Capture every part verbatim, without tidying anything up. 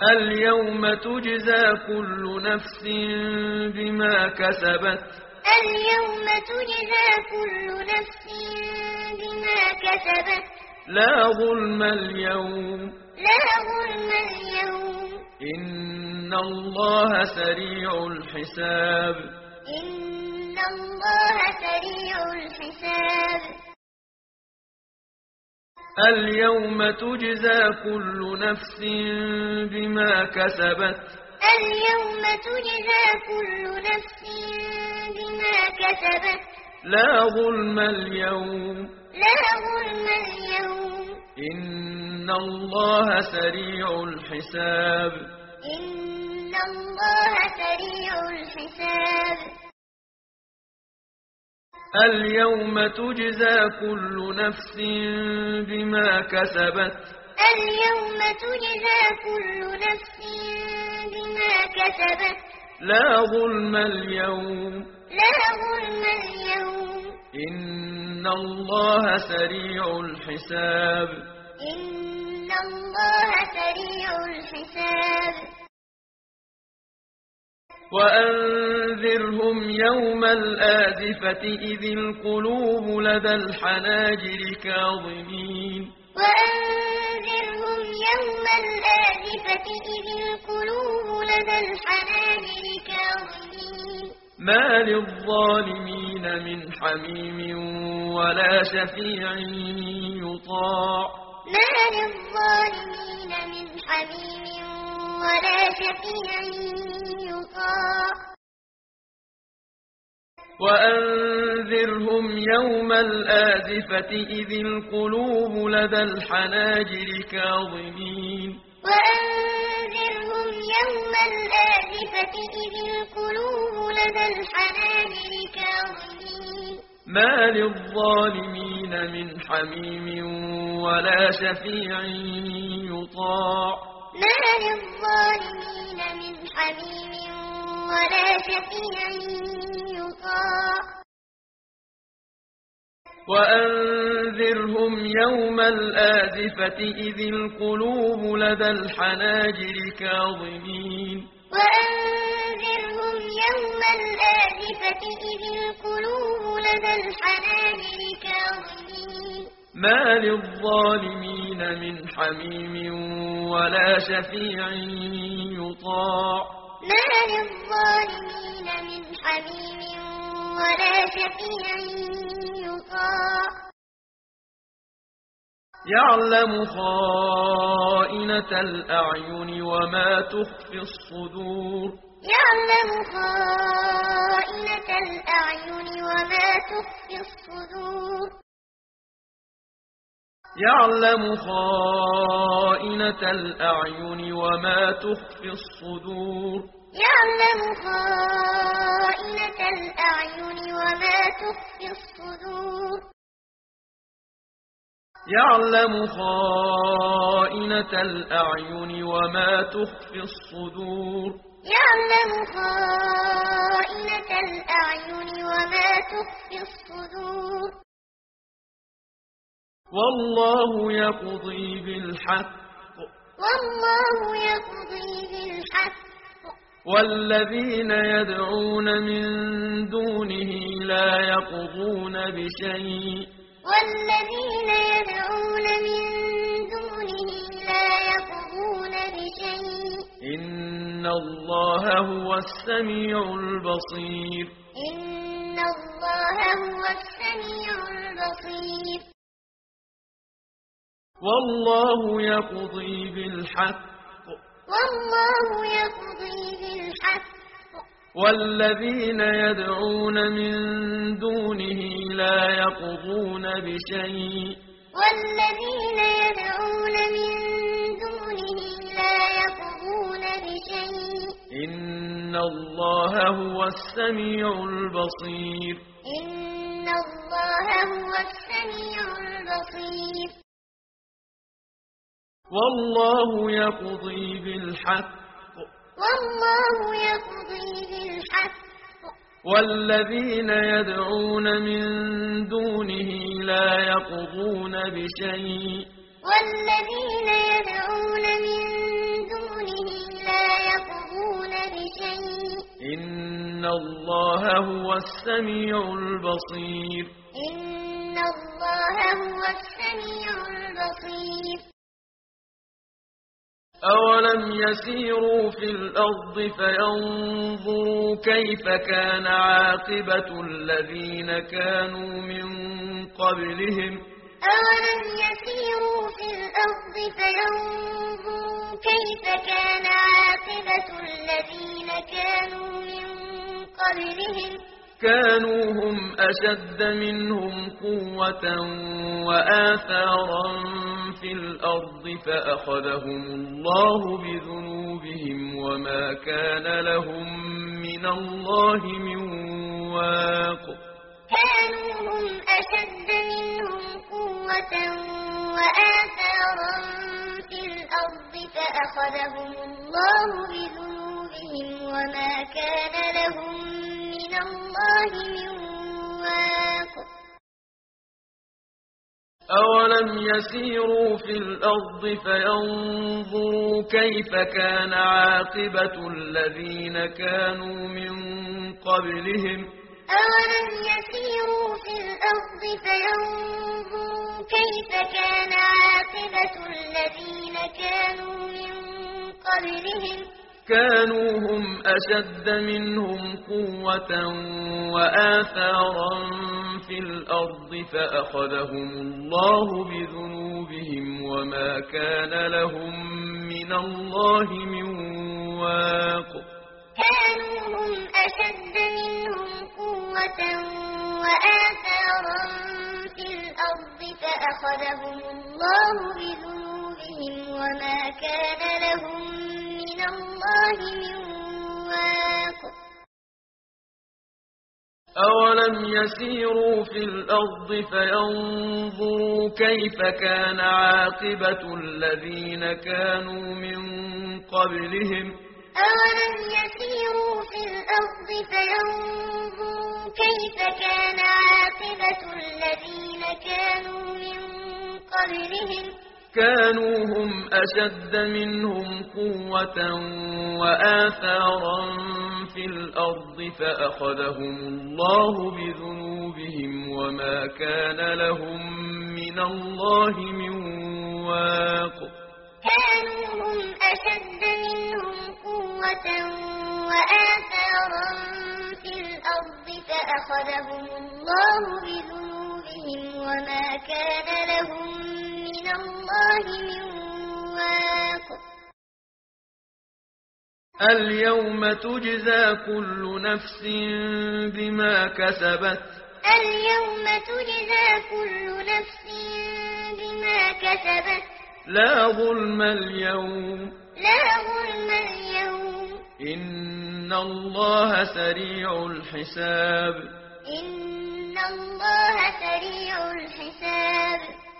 اليوم تجزى كل نفس بما كسبت اليوم تجزى كل نفس بما كسبت لا ظلم اليوم لا ظلم اليوم إن الله سريع الحساب إن الله سريع الحساب اليوم تجزى كل نفس بما كسبت اليوم تجزى كل نفس بما كسبت لا ظلم اليوم لا ظلم اليوم إن الله سريع الحساب إن الله سريع الحساب اليوم تجزى كل نفس بما كسبت اليوم تجزى كل نفس بما كسبت لا ظلم اليوم لا ظلم اليوم إن الله سريع الحساب إن الله سريع الحساب وأنذرهم يوم الآزفة إذ القلوب لدى الحناجر كاظمين وأنذرهم يوم الآزفة إذ القلوب لدى الحناجر كاظمين ما للظالمين من حميم ولا شفيع يطاع ما للظالمين من حميم ولا شفيع يطاع وأنذرهم يوم الآزفة إذ القلوب لدى الحناجر كاظمين وأنذرهم يوم الآزفة إذ القلوب لدى الحناجر كاظمين ما للظالمين من حميم ولا شفيع يطاع ما للظالمين من حميم ولا شفيع يطاع وأنذرهم يوم الآزفة إذ القلوب لدى الحناجر كاظمين وأنذرهم يوم الآزفة إذ القلوب لدى الحناجر كاظمين ما للظالمين من حميم ولا شفيع يطاع ما للظالمين من حميم ولا شفيع يطاع يعلم خائنة الأعين وما تخفي الصدور يعلم خائنة الأعين وما تخفي الصدور يعلم خائنة الأعين وما تخفي الصدور يعلم خائنة الأعين وما تخفي الصدور يعلم خائنة الأعين وما تخفي الصدور يعلم خائنة الأعين وما تخفي الصدور والله يقضي بالحق والله يقضي بالحق والذين يدعون من دونه لا يقضون بشيء والذين يدعون من دونه لا يقضون بشيء إن الله هو السميع البصير إن الله هو السميع البصير والله يقضي بالحق والله يقضي بالحق والذين يدعون من دونه لا يقضون بشيء والذين يدعون من دونه لا يقضون بشيء إن الله هو السميع البصير إن الله هو السميع البصير والله يقضي بالحق والله يقضي بالحق والذين يدعون من دونه لا يقضون بشيء والذين يدعون من دونه الله هو السميع البصير إن الله هو السميع البصير أولم يسيروا في الأرض فينظروا كيف كان عاقبة الذين كانوا من قبلهم أولم يسيروا في الأرض فينظروا كيف كان عاقبة الذين كانوا من قبلهم كانوا هم أشد منهم قوة وآثارا في الأرض فأخذهم الله بذنوبهم وما كان لهم من الله من واق كانوا هم أشد منهم قوة وآثارا في الأرض فأخذهم الله بذنوبهم وما كان لهم من الله من واق أولم يسيروا في الأرض فينظروا كيف كان عاقبة الذين كانوا من قبلهم أولم يسيروا في الأرض فينظروا كيف كان عاقبة الذين كانوا من قبلهم كانوا هم أشد منهم قوة وآثارا في الأرض فأخذهم الله بذنوبهم وما كان لهم من الله من واق كانوا هم أشد منهم قوة وآثارا في الأرض فأخذهم الله بذنوبهم وما كان لهم من الله من واق أولم يسيروا في الأرض فينظروا كيف كان عاقبة الذين كانوا من قبلهم أولم يسيروا في الأرض فينظروا كيف كان عاقبة الذين كانوا من قبلهم كانوا هم أشد منهم قوة وآثارا في الأرض فأخذهم الله بذنوبهم وما كان لهم من الله من واق كانوا هم أشد منهم قوة وآثارا في الأرض فأخذهم الله بذنوبهم وما كان لهم من الله من واق اليوم تجزى كل نفس بما كسبت اليوم تجزى كل نفس بما كسبت لا ظلم اليوم لا ظلم اليوم إن الله سريع الحساب إن الله سريع الحساب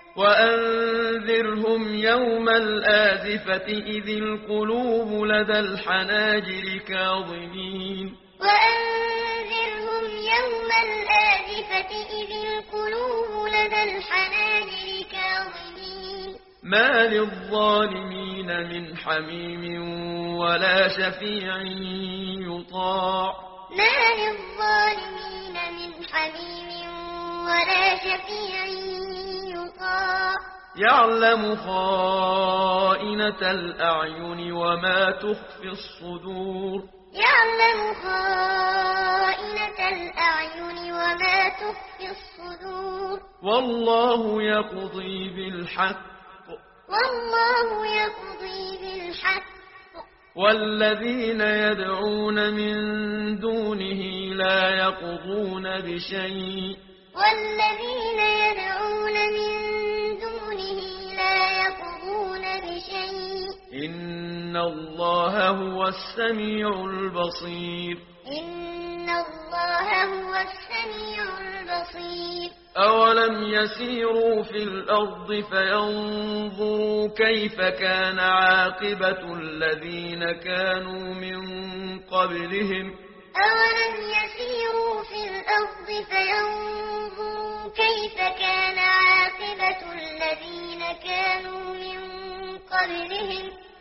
وأنذرهم يوم الآزفة إذ القلوب لدى الحناجر كاظمين وأنذرهم يوم الآزفة إذ القلوب لدى الحناجر كاظمين ما للظالمين من حميم ولا شفيع يطاع ما للظالمين من حميم ولا شفيع يطاع يعلم خائنة الأعين وما تخفي الصدور يعلم خائنة الأعين وما تخفي الصدور والله يقضي بالحق والله يقضي بالحق والذين يدعون من دونه لا يقضون بشيء والذين يدعون من دونه لا يقضون بشيء إن الله هو السميع البصير إن الله هو السميع البصير أولم يسيروا في الأرض فينظروا كيف كان عاقبة الذين كانوا من قبلهم أولم يسيروا في الأرض فينظروا كيف كان عاقبة الذين كانوا من قبلهم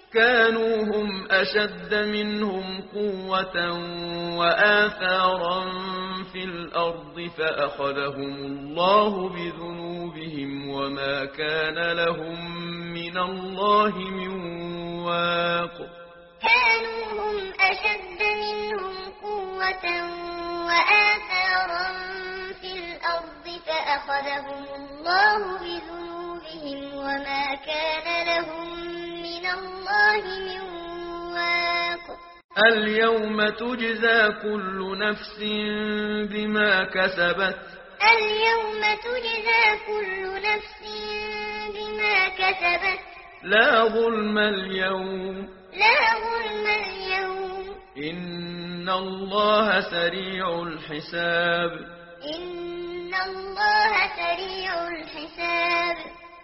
كانوا هم أشد منهم قوة وآثارا في الأرض فأخذهم الله بذنوبهم وما كان لهم من الله من واق. كانوا هم أشد منهم قوة وآثارا في الأرض فأخذهم الله بذنوبهم وما كان لهم من الله من واق. اليوم تجزى كل نفس بما كسبت اليوم تجزى كل نفس بما كسبت لا ظلم اليوم لا ظلم اليوم إن الله سريع الحساب إن الله سريع الحساب.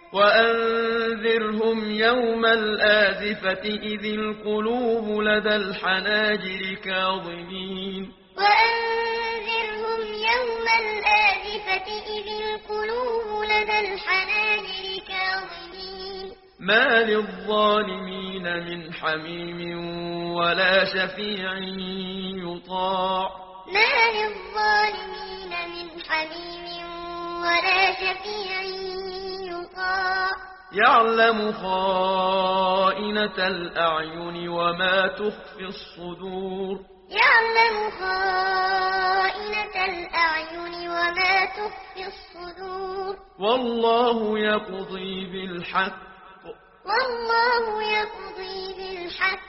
وأنذرهم يوم الآزفة إذ القلوب لدى الحناجر كاظمين وأنذرهم يوم الآزفة إذ القلوب لدى الحناجر كاظمين ما للظالمين من حميم ولا شفيع يطاع ما للظالمين من حميم ولا شفيع يطاع. يعلم خائنة الأعين وما تخفي الصدور يعلم خائنة الأعين وما تخفي الصدور. والله يقضي بالحق والله يقضي بالحق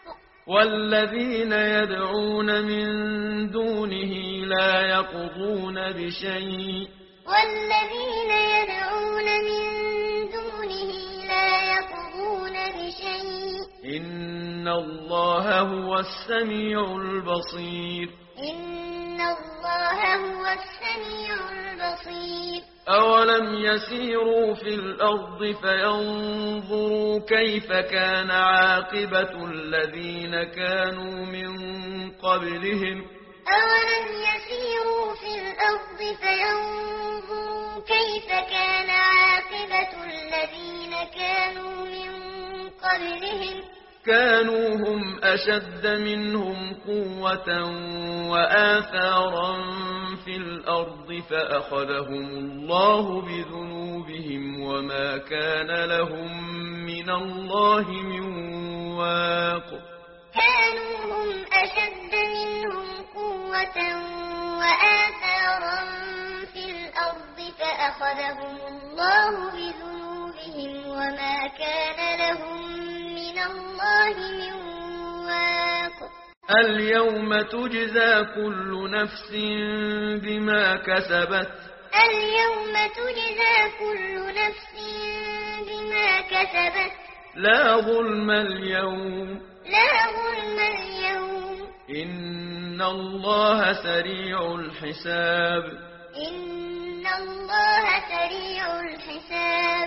والذين يدعون من دونه لا يقضون بشيء والذين يدعون من دونه لا يقضون بشيء إن الله هو السميع البصير إن الله هو السميع البصير. أولم يسيروا في الأرض فينظروا كيف كان عاقبة الذين كانوا من قبلهم أولم يسيروا في الأرض فينظروا كيف كان عاقبة الذين كانوا من قبلهم كانوا هم أشد منهم قوة وآثارا في الأرض فأخذهم الله بذنوبهم وما كان لهم من الله من واق. كانوا هم أشد منهم قوة وآثارا في الأرض فأخذهم الله بذنوبهم وما كان لهم من الله من واق. اليوم تجزى كل نفس بما كسبت اليوم تجزى كل نفس بما كسبت لا ظلم اليوم لا ظلم اليوم إن الله سريع الحساب إن الله سريع الحساب.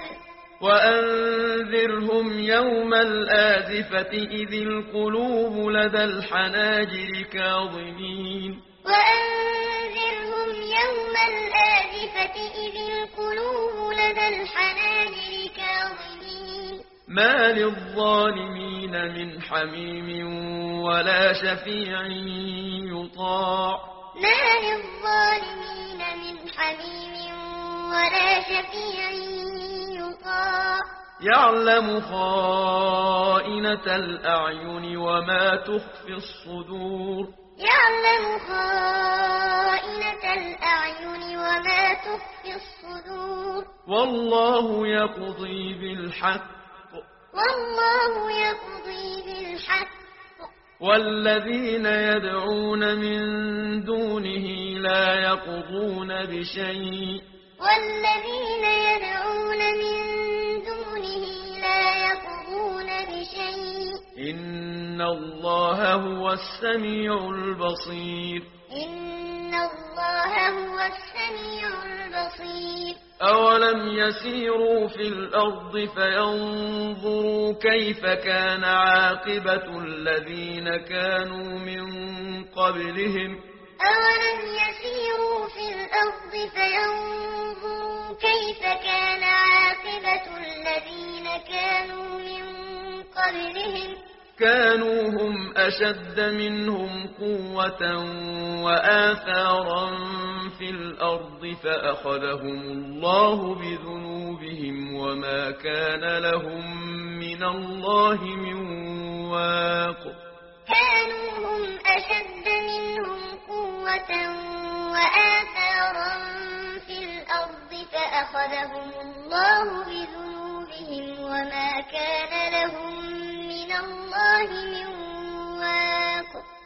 وأنذرهم يوم الآزفة إذ القلوب لدى الحناجر كاظمين وأنذرهم يوم الآزفة إذ القلوب لدى الحناجر كاظمين ما للظالمين من حميم ولا شفيع يطاع ما للظالمين من حميم ولا شفيع يطاع. يعلم خائنة الأعين وما تخفي الصدور يعلم خائنة الأعين وما تخفي الصدور. والله يقضي بالحق والله يقضي بالحق والذين يدعون من دونه لا يقضون بشيء والذين يدعون من دونه لا يقضون بشيء إن الله هو السميع البصير إن الله هو السميع البصير. أولم يسيروا في الأرض فينظروا كيف كان عاقبة الذين كانوا من قبلهم أولم يسيروا في الأرض فينظروا كيف كان عاقبة الذين كانوا من قبلهم كانوا هم أشد منهم قوة وآثارا في الأرض فأخذهم الله بذنوبهم وما كان لهم من الله من واق. كانوا هم أشد منهم قوة وآثارا في الأرض فأخذهم الله بذنوبهم وما كان لهم من الله من